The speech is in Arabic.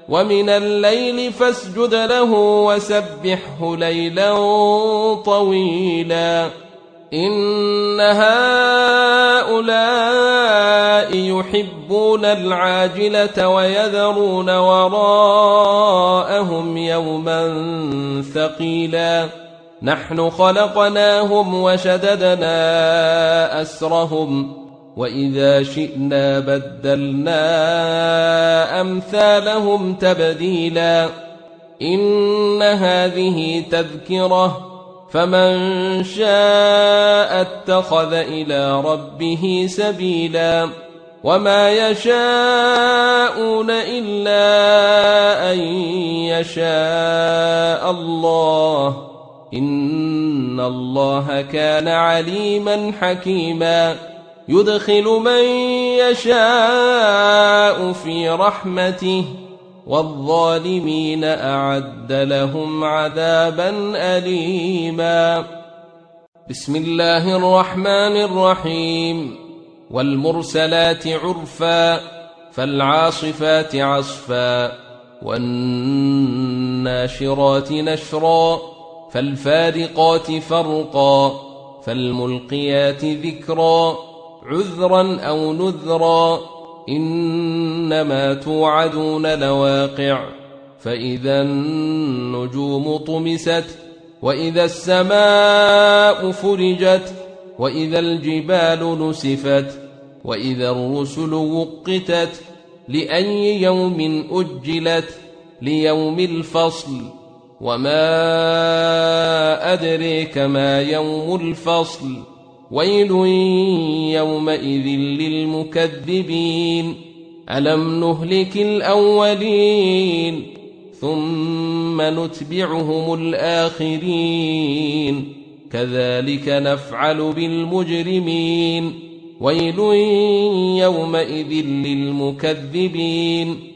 ومن الليل فاسجد له وسبحه ليلا طويلا إن هؤلاء يحبون العاجلة ويذرون وراءهم يوما ثقيلا نحن خلقناهم وشددنا أسرهم وإذا شئنا بدلنا أمثالهم تبديلا إن هذه تذكرة فمن شاء اتخذ إلى ربه سبيلا وما يشاءون إلا أن يشاء الله إن الله كان عليما حكيما يدخل من يشاء في رحمته والظالمين أعد لهم عذابا أليما بسم الله الرحمن الرحيم والمرسلات عرفا فالعاصفات عصفا والناشرات نشرا فالفارقات فرقا فالملقيات ذكرا عذرا أو نذرا إنما توعدون لواقع فإذا النجوم طمست وإذا السماء فرجت وإذا الجبال نسفت وإذا الرسل وقتت لأي يوم أجلت ليوم الفصل وما أدريك ما يوم الفصل ويل يومئذ للمكذبين ألم نهلك الأولين ثم نتبعهم الآخرين كذلك نفعل بالمجرمين ويل يومئذ للمكذبين